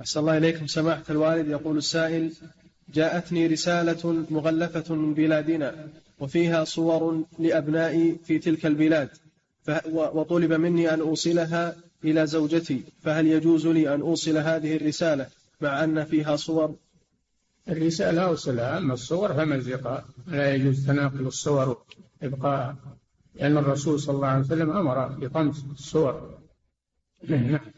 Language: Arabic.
أحسن الله إليكم سماحة الوالد. يقول السائل: جاءتني رسالة مغلفة من بلادنا وفيها صور لأبنائي في تلك البلاد، وطلب مني أن أوصلها إلى زوجتي، فهل يجوز لي أن أوصل هذه الرسالة مع أن فيها صور؟ الرسالة أوصلها، أما الصور فمزقها، لا يجوز تناقل الصور إبقاء، لأن الرسول صلى الله عليه وسلم أمر بطمس الصور. نعم.